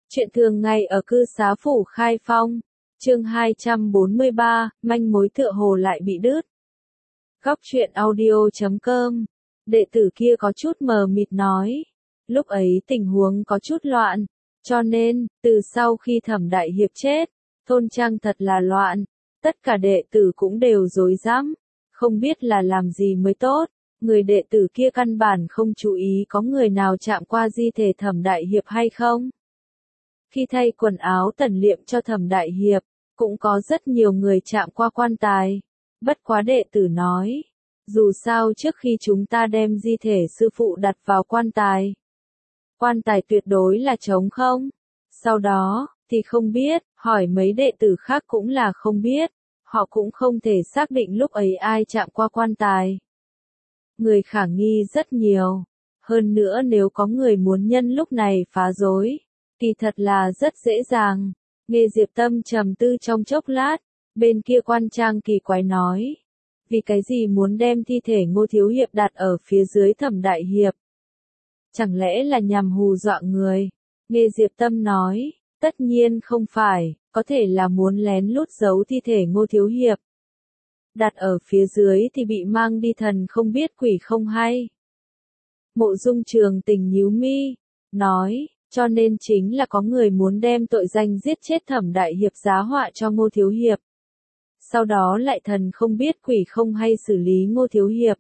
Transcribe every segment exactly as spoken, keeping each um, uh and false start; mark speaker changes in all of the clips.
Speaker 1: Chuyện thường ngày ở cư xá phủ Khai Phong, chương hai trăm bốn mươi ba, manh mối tựa hồ lại bị đứt. Góc truyện audio chấm com, đệ tử kia có chút mờ mịt nói. Lúc ấy tình huống có chút loạn, cho nên, từ sau khi Thẩm Đại Hiệp chết, thôn trang thật là loạn, tất cả đệ tử cũng đều rối rắm, không biết là làm gì mới tốt. Người đệ tử kia căn bản không chú ý có người nào chạm qua di thể Thẩm Đại Hiệp hay không. Khi thay quần áo tẩn liệm cho Thẩm Đại Hiệp, cũng có rất nhiều người chạm qua quan tài. Bất quá đệ tử nói, dù sao trước khi chúng ta đem di thể sư phụ đặt vào quan tài, quan tài tuyệt đối là trống không. Sau đó, thì không biết, hỏi mấy đệ tử khác cũng là không biết, họ cũng không thể xác định lúc ấy ai chạm qua quan tài. Người khả nghi rất nhiều, hơn nữa nếu có người muốn nhân lúc này phá rối, kỳ thật là rất dễ dàng. Nghe Diệp Tâm trầm tư trong chốc lát, bên kia quan trang kỳ quái nói, vì cái gì muốn đem thi thể Ngô Thiếu Hiệp đặt ở phía dưới Thẩm Đại Hiệp? Chẳng lẽ là nhằm hù dọa người? Nghe Diệp Tâm nói, tất nhiên không phải, có thể là muốn lén lút giấu thi thể Ngô Thiếu Hiệp. Đặt ở phía dưới thì bị mang đi thần không biết quỷ không hay. Mộ Dung Trường Tình nhíu mi, nói, cho nên chính là có người muốn đem tội danh giết chết Thẩm Đại Hiệp giá họa cho Ngô Thiếu Hiệp. Sau đó lại thần không biết quỷ không hay xử lý Ngô Thiếu Hiệp.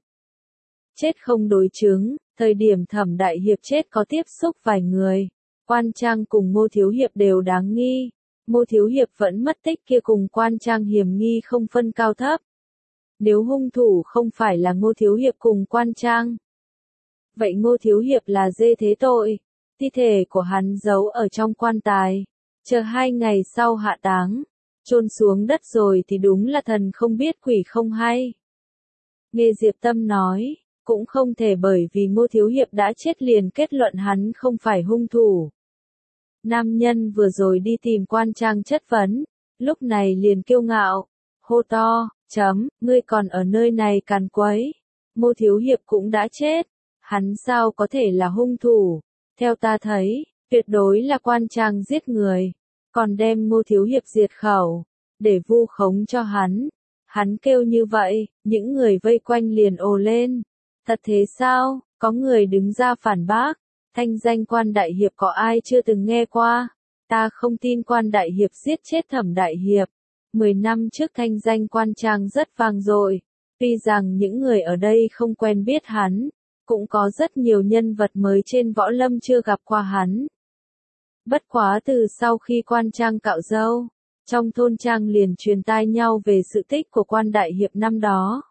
Speaker 1: Chết không đối chứng, thời điểm Thẩm Đại Hiệp chết có tiếp xúc vài người. Quan Trang cùng Ngô Thiếu Hiệp đều đáng nghi. Ngô Thiếu Hiệp vẫn mất tích kia cùng Quan Trang hiểm nghi không phân cao thấp. Nếu hung thủ không phải là Ngô Thiếu Hiệp cùng Quan Trang, vậy Ngô Thiếu Hiệp là dê thế tội. Thi thể của hắn giấu ở trong quan tài, chờ hai ngày sau hạ táng, chôn xuống đất rồi thì đúng là thần không biết quỷ không hay. Nghe Diệp Tâm nói, cũng không thể bởi vì Ngô Thiếu Hiệp đã chết liền kết luận hắn không phải hung thủ. Nam nhân vừa rồi đi tìm Quan Trang chất vấn, lúc này liền kiêu ngạo, hô to, chấm, ngươi còn ở nơi này càn quấy. Ngô Thiếu Hiệp cũng đã chết, hắn sao có thể là hung thủ? Theo ta thấy, tuyệt đối là Quan Trang giết người, còn đem Ngô Thiếu Hiệp diệt khẩu, để vu khống cho hắn. Hắn kêu như vậy, những người vây quanh liền ồ lên. Thật thế sao? Có người đứng ra phản bác. Thanh danh Quan Đại Hiệp có ai chưa từng nghe qua? Ta không tin Quan Đại Hiệp giết chết Thẩm Đại Hiệp. Mười năm trước thanh danh Quan Trang rất vang dội. Tuy rằng những người ở đây không quen biết hắn, cũng có rất nhiều nhân vật mới trên võ lâm chưa gặp qua hắn. Bất quá từ sau khi Quan Trang cạo râu, trong thôn trang liền truyền tai nhau về sự tích của Quan Đại Hiệp năm đó.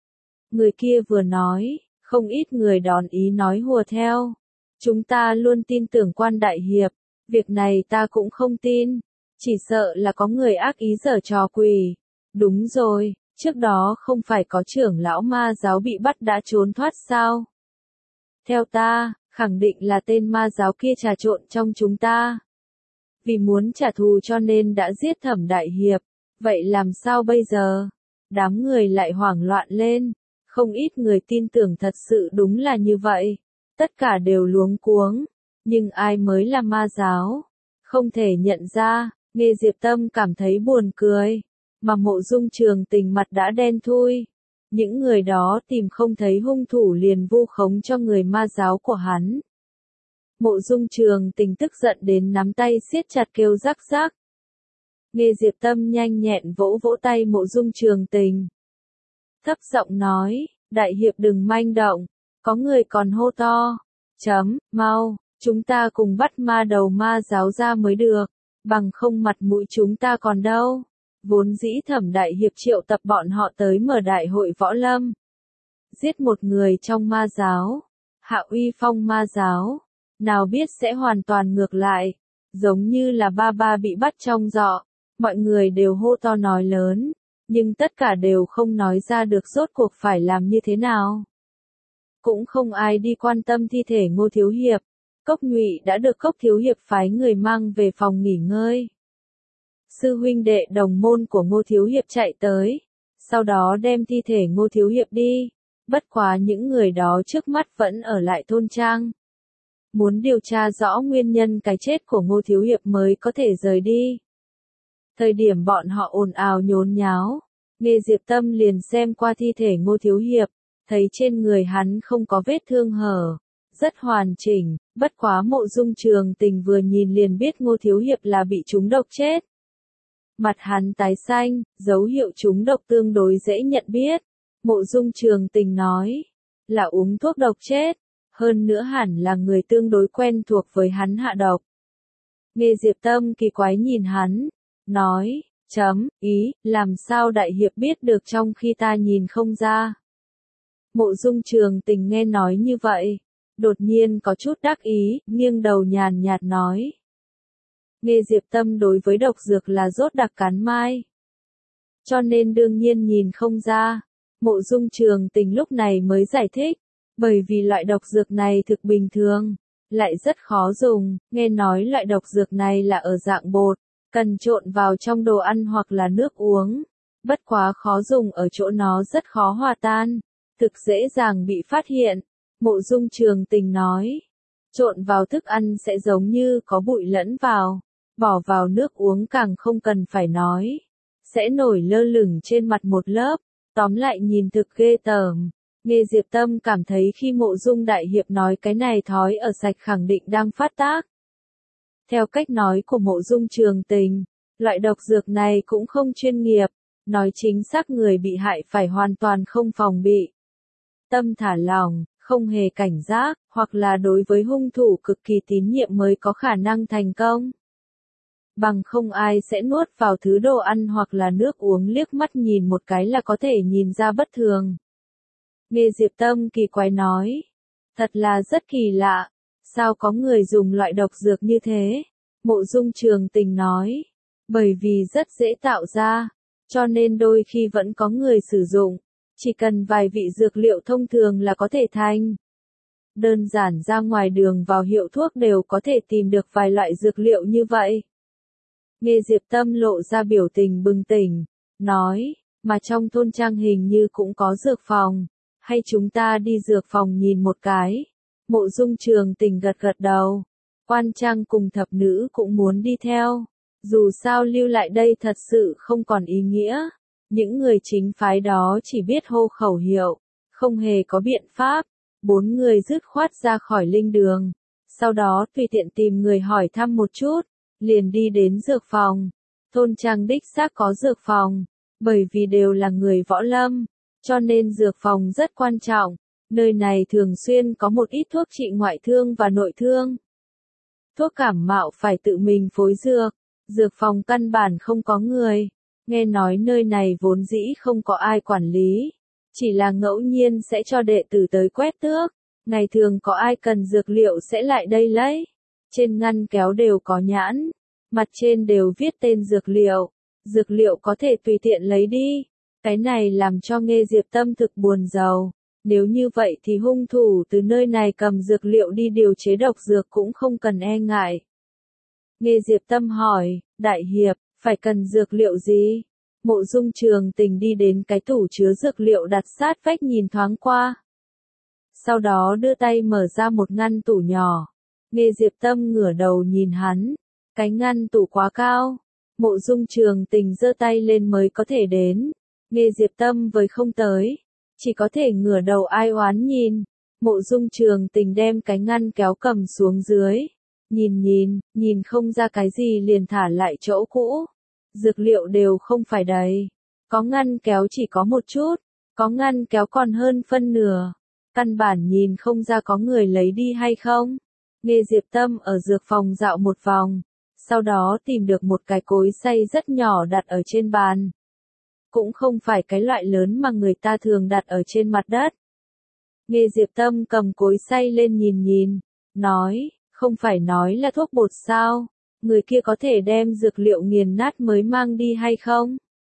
Speaker 1: Người kia vừa nói, không ít người đón ý nói hùa theo. Chúng ta luôn tin tưởng Quan Đại Hiệp, việc này ta cũng không tin, chỉ sợ là có người ác ý giở trò quỷ. Đúng rồi, trước đó không phải có trưởng lão ma giáo bị bắt đã trốn thoát sao? Theo ta, khẳng định là tên ma giáo kia trà trộn trong chúng ta. Vì muốn trả thù cho nên đã giết Thẩm Đại Hiệp. Vậy làm sao bây giờ? Đám người lại hoảng loạn lên. Không ít người tin tưởng thật sự đúng là như vậy. Tất cả đều luống cuống. Nhưng ai mới là ma giáo? Không thể nhận ra. Nghe Diệp Tâm cảm thấy buồn cười. Mà Mộ Dung Trường Tình mặt đã đen thui. Những người đó tìm không thấy hung thủ liền vu khống cho người ma giáo của hắn. Mộ Dung Trường Tình tức giận đến nắm tay siết chặt kêu rắc rắc. Nghe Diệp Tâm nhanh nhẹn vỗ vỗ tay Mộ Dung Trường Tình. Thấp giọng nói, Đại Hiệp đừng manh động, có người còn hô to. Chấm, mau, chúng ta cùng bắt ma đầu ma giáo ra mới được, bằng không mặt mũi chúng ta còn đâu. Vốn dĩ Thẩm Đại Hiệp triệu tập bọn họ tới mở đại hội võ lâm. Giết một người trong ma giáo, hạ uy phong ma giáo, nào biết sẽ hoàn toàn ngược lại, giống như là ba ba bị bắt trong giọ, mọi người đều hô to nói lớn, nhưng tất cả đều không nói ra được rốt cuộc phải làm như thế nào. Cũng không ai đi quan tâm thi thể Ngô Thiếu Hiệp, Cốc Nhụy đã được Cốc Thiếu Hiệp phái người mang về phòng nghỉ ngơi. Sư huynh đệ đồng môn của Ngô Thiếu Hiệp chạy tới, sau đó đem thi thể Ngô Thiếu Hiệp đi, bất quá những người đó trước mắt vẫn ở lại thôn trang. muốn điều tra rõ nguyên nhân cái chết của Ngô Thiếu Hiệp mới có thể rời đi. Thời điểm bọn họ ồn ào nhốn nháo, Nghê Diệp Tâm liền xem qua thi thể Ngô Thiếu Hiệp, thấy trên người hắn không có vết thương hở, rất hoàn chỉnh, bất quá Mộ Dung Trường Tình vừa nhìn liền biết Ngô Thiếu Hiệp là bị trúng độc chết. Mặt hắn tái xanh, dấu hiệu trúng độc tương đối dễ nhận biết. Mộ Dung Trường Tình nói, là uống thuốc độc chết, hơn nữa hẳn là người tương đối quen thuộc với hắn hạ độc. Nghê Diệp Tâm kỳ quái nhìn hắn, nói, chấm, ý, làm sao đại hiệp biết được trong khi ta nhìn không ra. Mộ Dung Trường Tình nghe nói như vậy, đột nhiên có chút đắc ý, nghiêng đầu nhàn nhạt nói. Nghê Diệp Tâm đối với độc dược là rốt đặc cắn mai, cho nên đương nhiên nhìn không ra. Mộ Dung Trường Tình lúc này mới giải thích, bởi vì loại độc dược này thực bình thường, lại rất khó dùng, nghe nói loại độc dược này là ở dạng bột, cần trộn vào trong đồ ăn hoặc là nước uống, bất quá khó dùng ở chỗ nó rất khó hòa tan, thực dễ dàng bị phát hiện. Mộ Dung Trường Tình nói, trộn vào thức ăn sẽ giống như có bụi lẫn vào, bỏ vào nước uống càng không cần phải nói, sẽ nổi lơ lửng trên mặt một lớp, tóm lại nhìn thực ghê tởm. Nghê Diệp Tâm cảm thấy khi Mộ Dung Đại Hiệp nói cái này thói ở sạch khẳng định đang phát tác. Theo cách nói của Mộ Dung Trường Tình, loại độc dược này cũng không chuyên nghiệp, nói chính xác người bị hại phải hoàn toàn không phòng bị. Tâm thả lỏng, không hề cảnh giác, hoặc là đối với hung thủ cực kỳ tín nhiệm mới có khả năng thành công. Bằng không ai sẽ nuốt vào thứ đồ ăn hoặc là nước uống liếc mắt nhìn một cái là có thể nhìn ra bất thường. Nghê Diệp Tâm kỳ quái nói, thật là rất kỳ lạ, sao có người dùng loại độc dược như thế? Mộ Dung Trường Tình nói, bởi vì rất dễ tạo ra, cho nên đôi khi vẫn có người sử dụng, chỉ cần vài vị dược liệu thông thường là có thể thành. Đơn giản ra ngoài đường vào hiệu thuốc đều có thể tìm được vài loại dược liệu như vậy. Nghê Diệp Tâm lộ ra biểu tình bừng tỉnh, nói, mà trong thôn trang hình như cũng có dược phòng, hay chúng ta đi dược phòng nhìn một cái. Mộ Dung Trường Tình gật gật đầu, quan trang cùng thập nữ cũng muốn đi theo, dù sao lưu lại đây thật sự không còn ý nghĩa, những người chính phái đó chỉ biết hô khẩu hiệu, không hề có biện pháp. Bốn người dứt khoát ra khỏi linh đường, sau đó tùy tiện tìm người hỏi thăm một chút, liền đi đến dược phòng. Thôn trang đích xác có dược phòng, bởi vì đều là người võ lâm, cho nên dược phòng rất quan trọng, nơi này thường xuyên có một ít thuốc trị ngoại thương và nội thương. Thuốc cảm mạo phải tự mình phối dược, dược phòng căn bản không có người, nghe nói nơi này vốn dĩ không có ai quản lý. Chỉ là ngẫu nhiên sẽ cho đệ tử tới quét tước, ngày thường có ai cần dược liệu sẽ lại đây lấy. Trên ngăn kéo đều có nhãn, mặt trên đều viết tên dược liệu, dược liệu có thể tùy tiện lấy đi. Cái này làm cho Nghê Diệp Tâm thực buồn rầu, nếu như vậy thì hung thủ từ nơi này cầm dược liệu đi điều chế độc dược cũng không cần e ngại. Nghê Diệp Tâm hỏi, Đại Hiệp, phải cần dược liệu gì? Mộ Dung Trường Tình đi đến cái tủ chứa dược liệu đặt sát vách nhìn thoáng qua. Sau đó đưa tay mở ra một ngăn tủ nhỏ. Nghê Diệp Tâm ngửa đầu nhìn hắn. Cái ngăn tủ quá cao. Mộ Dung Trường Tình giơ tay lên mới có thể đến. Nghê Diệp Tâm với không tới. Chỉ có thể ngửa đầu ai oán nhìn. Mộ Dung Trường Tình đem cái ngăn kéo cầm xuống dưới. Nhìn nhìn, nhìn không ra cái gì liền thả lại chỗ cũ. Dược liệu đều không phải đầy, có ngăn kéo chỉ có một chút, có ngăn kéo còn hơn phân nửa, căn bản nhìn không ra có người lấy đi hay không. Nghê Diệp Tâm ở dược phòng dạo một vòng, sau đó tìm được một cái cối xay rất nhỏ đặt ở trên bàn. Cũng không phải cái loại lớn mà người ta thường đặt ở trên mặt đất. Nghê Diệp Tâm cầm cối xay lên nhìn nhìn, nói, không phải nói là thuốc bột sao? Người kia có thể đem dược liệu nghiền nát mới mang đi hay không?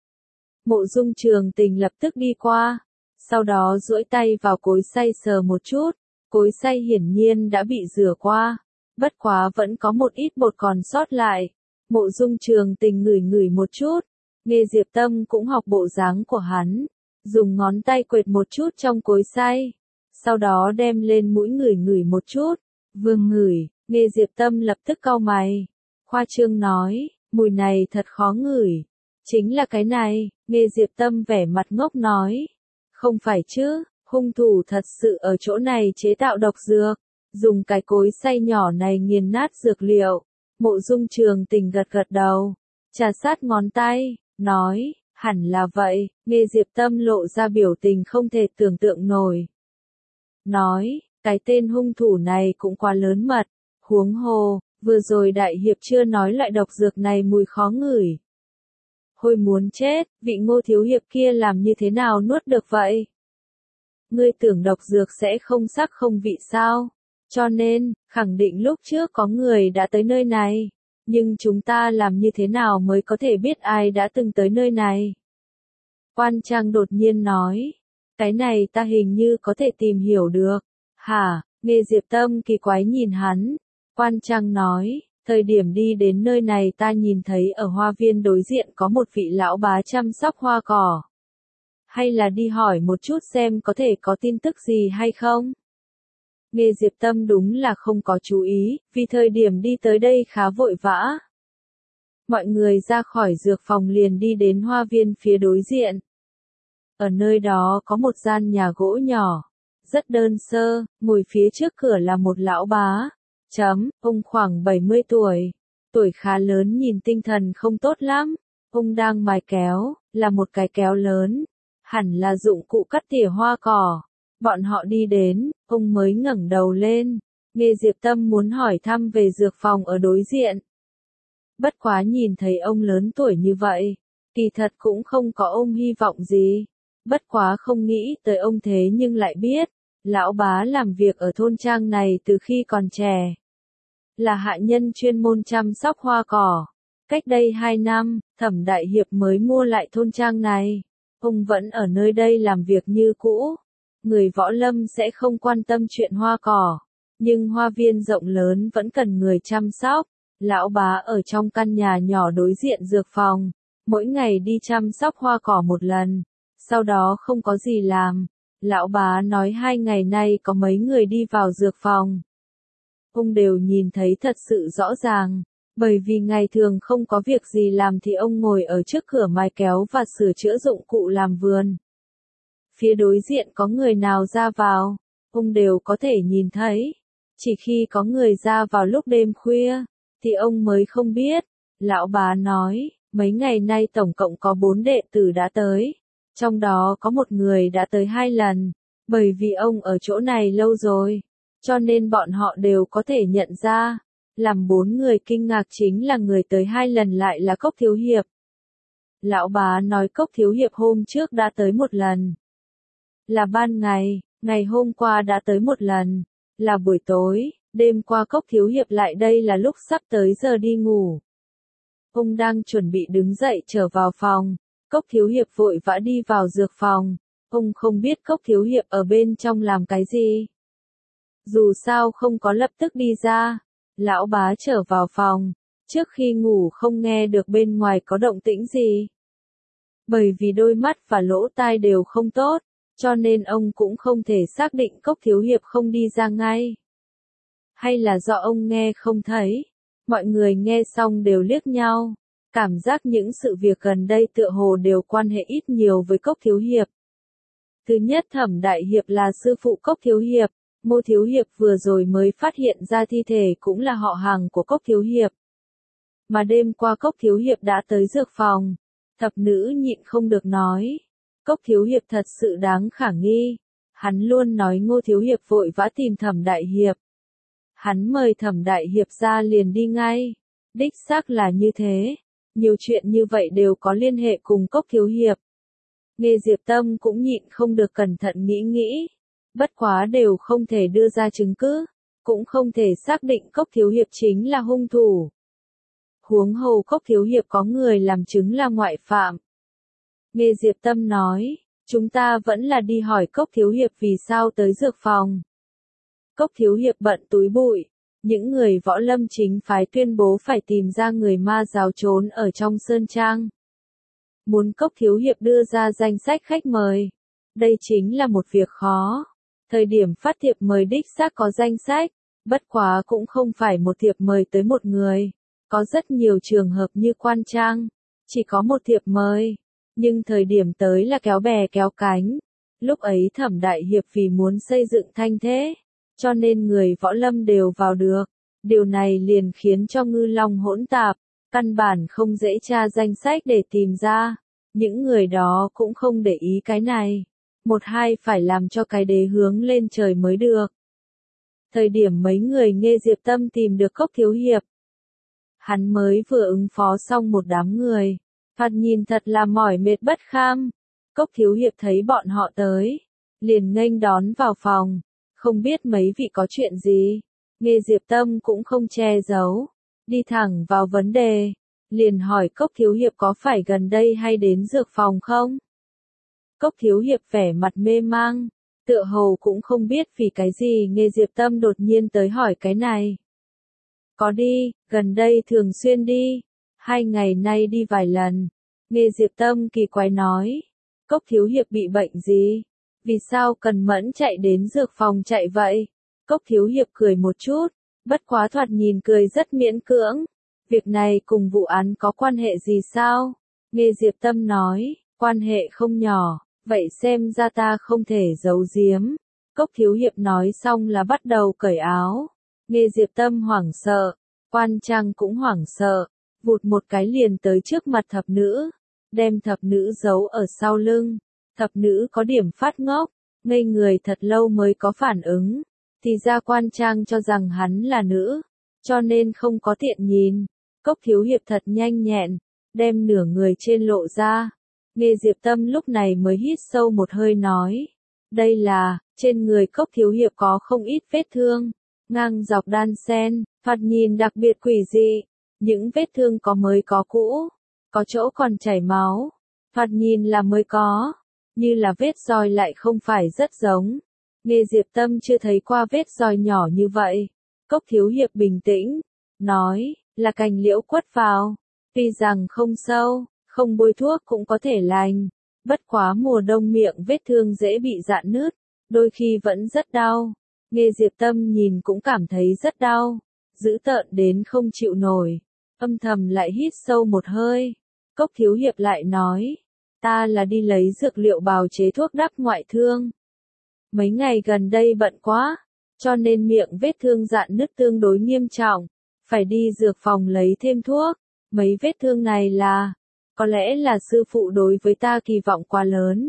Speaker 1: Mộ Dung Trường Tình lập tức đi qua, sau đó duỗi tay vào cối xay sờ một chút, cối xay hiển nhiên đã bị rửa qua, bất quá vẫn có một ít bột còn sót lại. Mộ Dung Trường Tình ngửi ngửi một chút, Nghê Diệp Tâm cũng học bộ dáng của hắn, dùng ngón tay quệt một chút trong cối xay, sau đó đem lên mũi ngửi ngửi một chút, Vừa ngửi, Nghe Diệp Tâm lập tức cau mày. Khoa trương nói, mùi này thật khó ngửi. Chính là cái này, Nghe Diệp Tâm vẻ mặt ngốc nói. Không phải chứ, hung thủ thật sự ở chỗ này chế tạo độc dược, dùng cái cối xay nhỏ này nghiền nát dược liệu. Mộ Dung Trường Tình gật gật đầu, trà sát ngón tay, nói, hẳn là vậy. Nghe Diệp Tâm lộ ra biểu tình không thể tưởng tượng nổi. Nói, cái tên hung thủ này cũng quá lớn mật, huống hồ, vừa rồi đại hiệp chưa nói loại độc dược này mùi khó ngửi. Hồi muốn chết, vị Ngô thiếu hiệp kia làm như thế nào nuốt được vậy? Ngươi tưởng độc dược sẽ không sắc không vị sao? Cho nên, khẳng định lúc trước có người đã tới nơi này. Nhưng chúng ta làm như thế nào mới có thể biết ai đã từng tới nơi này? Quan Trang đột nhiên nói. Cái này ta hình như có thể tìm hiểu được. Hả? Nghe Diệp Tâm kỳ quái nhìn hắn. Quan Trang nói, thời điểm đi đến nơi này ta nhìn thấy ở hoa viên đối diện có một vị lão bá chăm sóc hoa cỏ. Hay là đi hỏi một chút xem có thể có tin tức gì hay không? Nghe Diệp Tâm đúng là không có chú ý, vì thời điểm đi tới đây khá vội vã. Mọi người ra khỏi dược phòng liền đi đến hoa viên phía đối diện. Ở nơi đó có một gian nhà gỗ nhỏ, rất đơn sơ, ngồi phía trước cửa là một lão bá. Chấm, ông khoảng bảy mươi tuổi, tuổi khá lớn nhìn tinh thần không tốt lắm. Ông đang mài kéo, là một cái kéo lớn, hẳn là dụng cụ cắt tỉa hoa cỏ. Bọn họ đi đến, ông mới ngẩng đầu lên. Nghe Diệp Tâm muốn hỏi thăm về dược phòng ở đối diện. Bất quá nhìn thấy ông lớn tuổi như vậy, kỳ thật cũng không có ông hy vọng gì. Bất quá không nghĩ tới ông thế nhưng lại biết, lão bá làm việc ở thôn trang này từ khi còn trẻ. Là hạ nhân chuyên môn chăm sóc hoa cỏ. Cách đây hai năm, Thẩm Đại Hiệp mới mua lại thôn trang này. Ông vẫn ở nơi đây làm việc như cũ. Người võ lâm sẽ không quan tâm chuyện hoa cỏ. Nhưng hoa viên rộng lớn vẫn cần người chăm sóc. Lão bá ở trong căn nhà nhỏ đối diện dược phòng. Mỗi ngày đi chăm sóc hoa cỏ một lần. Sau đó không có gì làm. Lão bá nói hai ngày nay có mấy người đi vào dược phòng. Ông đều nhìn thấy thật sự rõ ràng. Bởi vì ngày thường không có việc gì làm thì ông ngồi ở trước cửa mài kéo và sửa chữa dụng cụ làm vườn. Phía đối diện có người nào ra vào, ông đều có thể nhìn thấy. Chỉ khi có người ra vào lúc đêm khuya, thì ông mới không biết. Lão bá nói, mấy ngày nay tổng cộng có bốn đệ tử đã tới. Trong đó có một người đã tới hai lần. Bởi vì ông ở chỗ này lâu rồi, cho nên bọn họ đều có thể nhận ra. Làm bốn người kinh ngạc chính là người tới hai lần lại là Cốc Thiếu Hiệp. Lão bá nói Cốc Thiếu Hiệp hôm trước đã tới một lần. Là ban ngày, ngày hôm qua đã tới một lần. Là buổi tối, đêm qua Cốc Thiếu Hiệp lại đây là lúc sắp tới giờ đi ngủ. Ông đang chuẩn bị đứng dậy trở vào phòng. Cốc Thiếu Hiệp vội vã đi vào dược phòng. Ông không biết Cốc Thiếu Hiệp ở bên trong làm cái gì. Dù sao không có lập tức đi ra. Lão bá trở vào phòng. Trước khi ngủ không nghe được bên ngoài có động tĩnh gì. Bởi vì đôi mắt và lỗ tai đều không tốt, cho nên ông cũng không thể xác định Cốc Thiếu Hiệp không đi ra ngay. Hay là do ông nghe không thấy. Mọi người nghe xong đều liếc nhau. Cảm giác những sự việc gần đây tựa hồ đều quan hệ ít nhiều với Cốc Thiếu Hiệp. Thứ nhất, Thẩm Đại Hiệp là sư phụ Cốc Thiếu Hiệp. Mộ Thiếu Hiệp vừa rồi mới phát hiện ra thi thể cũng là họ hàng của Cốc Thiếu Hiệp. Mà đêm qua Cốc Thiếu Hiệp đã tới dược phòng. Thập nữ nhịn không được nói. Cốc Thiếu Hiệp thật sự đáng khả nghi. Hắn luôn nói Ngô Thiếu Hiệp vội vã tìm Thẩm Đại Hiệp. Hắn mời Thẩm Đại Hiệp ra liền đi ngay. Đích xác là như thế. Nhiều chuyện như vậy đều có liên hệ cùng Cốc Thiếu Hiệp. Nghe Diệp Tâm cũng nhịn không được cẩn thận nghĩ nghĩ. Bất quá đều không thể đưa ra chứng cứ. Cũng không thể xác định Cốc Thiếu Hiệp chính là hung thủ. Huống hồ Cốc Thiếu Hiệp có người làm chứng là ngoại phạm. Nghe Diệp Tâm nói, chúng ta vẫn là đi hỏi Cốc Thiếu Hiệp vì sao tới dược phòng. Cốc Thiếu Hiệp bận túi bụi. Những người võ lâm chính phái tuyên bố phải tìm ra người ma giáo trốn ở trong sơn trang. Muốn Cốc Thiếu Hiệp đưa ra danh sách khách mời. Đây chính là một việc khó. Thời điểm phát thiệp mời đích xác có danh sách, Bất quá cũng không phải một thiệp mời tới một người. Có rất nhiều trường hợp như Quan Trang, chỉ có một thiệp mời, nhưng thời điểm tới là kéo bè kéo cánh. Lúc ấy Thẩm Đại Hiệp vì muốn xây dựng thanh thế, cho nên người võ lâm đều vào được. Điều này liền khiến cho ngư long hỗn tạp, căn bản không dễ tra danh sách để tìm ra. Những người đó cũng không để ý cái này. Một hai phải làm cho cái đế hướng lên trời mới được. Thời điểm mấy người nghe Diệp Tâm tìm được Cốc Thiếu Hiệp, hắn mới vừa ứng phó xong một đám người. Thoạt nhìn thật là mỏi mệt bất kham. Cốc Thiếu Hiệp thấy bọn họ tới, liền nghênh đón vào phòng. Không biết mấy vị có chuyện gì. Nghe Diệp Tâm cũng không che giấu, đi thẳng vào vấn đề, liền hỏi Cốc Thiếu Hiệp có phải gần đây hay đến dược phòng không? Cốc Thiếu Hiệp vẻ mặt mê mang, tựa hồ cũng không biết vì cái gì nghe Diệp Tâm đột nhiên tới hỏi cái này. Có đi, gần đây thường xuyên đi, hai ngày nay đi vài lần. Nghe Diệp Tâm kỳ quái nói, Cốc Thiếu Hiệp bị bệnh gì? Vì sao cần mẫn chạy đến dược phòng chạy vậy? Cốc Thiếu Hiệp cười một chút, bất quá thoạt nhìn cười rất miễn cưỡng. Việc này cùng vụ án có quan hệ gì sao? Nghe Diệp Tâm nói, quan hệ không nhỏ, vậy xem ra ta không thể giấu giếm. Cốc Thiếu Hiệp nói xong là bắt đầu cởi áo. Nghe Diệp Tâm hoảng sợ, Quan Trang cũng hoảng sợ, vụt một cái liền tới trước mặt thập nữ, đem thập nữ giấu ở sau lưng. Thập nữ có điểm phát ngốc, ngây người thật lâu mới có phản ứng. Thì ra Quan Trang cho rằng hắn là nữ, cho nên không có tiện nhìn. Cốc Thiếu Hiệp thật nhanh nhẹn, đem nửa người trên lộ ra. Nghe Diệp Tâm lúc này mới hít sâu một hơi nói. Đây là, trên người Cốc Thiếu Hiệp có không ít vết thương, ngang dọc đan sen, thoạt nhìn đặc biệt quỷ dị. Những vết thương có mới có cũ, có chỗ còn chảy máu, thoạt nhìn là mới có, như là vết roi lại không phải rất giống. Nghe Diệp Tâm chưa thấy qua vết roi nhỏ như vậy. Cốc Thiếu Hiệp bình tĩnh, nói, là cành liễu quất vào. Tuy rằng không sâu, không bôi thuốc cũng có thể lành. Bất quá mùa đông miệng vết thương dễ bị rạn nứt, đôi khi vẫn rất đau. Nghe Diệp Tâm nhìn cũng cảm thấy rất đau, dữ tợn đến không chịu nổi. Âm thầm lại hít sâu một hơi. Cốc Thiếu Hiệp lại nói, ta là đi lấy dược liệu bào chế thuốc đắp ngoại thương. Mấy ngày gần đây bận quá, cho nên miệng vết thương rạn nứt tương đối nghiêm trọng, phải đi dược phòng lấy thêm thuốc. Mấy vết thương này là, có lẽ là sư phụ đối với ta kỳ vọng quá lớn,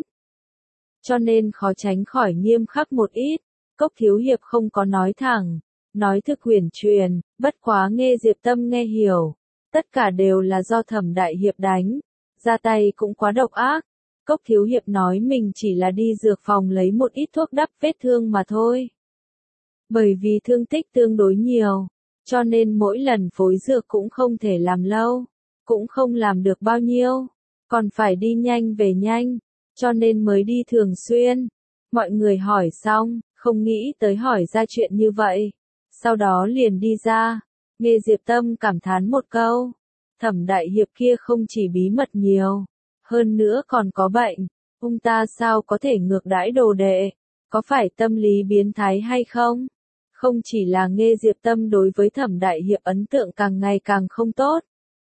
Speaker 1: cho nên khó tránh khỏi nghiêm khắc một ít. Cốc Thiếu Hiệp không có nói thẳng, nói thực huyền truyền, bất quá nghe Diệp Tâm nghe hiểu. Tất cả đều là do Thẩm Đại Hiệp đánh, ra tay cũng quá độc ác. Cốc Thiếu Hiệp nói mình chỉ là đi dược phòng lấy một ít thuốc đắp vết thương mà thôi. Bởi vì thương tích tương đối nhiều, cho nên mỗi lần phối dược cũng không thể làm lâu, cũng không làm được bao nhiêu, còn phải đi nhanh về nhanh, cho nên mới đi thường xuyên. Mọi người hỏi xong, không nghĩ tới hỏi ra chuyện như vậy, sau đó liền đi ra. Nghe Diệp Tâm cảm thán một câu, Thẩm Đại Hiệp kia không chỉ bí mật nhiều, hơn nữa còn có bệnh, ông ta sao có thể ngược đãi đồ đệ, có phải tâm lý biến thái hay không? Không chỉ là nghe Diệp Tâm đối với Thẩm Đại Hiệp ấn tượng càng ngày càng không tốt.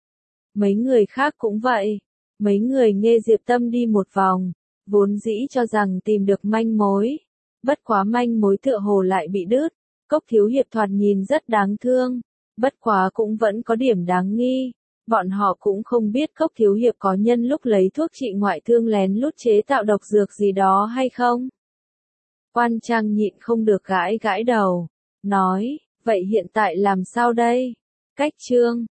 Speaker 1: Mấy người khác cũng vậy, mấy người nghe Diệp Tâm đi một vòng, vốn dĩ cho rằng tìm được manh mối, bất quá manh mối tựa hồ lại bị đứt. Cốc Thiếu Hiệp thoạt nhìn rất đáng thương, bất quá cũng vẫn có điểm đáng nghi. Bọn họ cũng không biết Cốc Thiếu Hiệp có nhân lúc lấy thuốc trị ngoại thương lén lút chế tạo độc dược gì đó hay không. Quan Trang nhịn không được gãi gãi đầu, nói, vậy hiện tại làm sao đây? Cách chương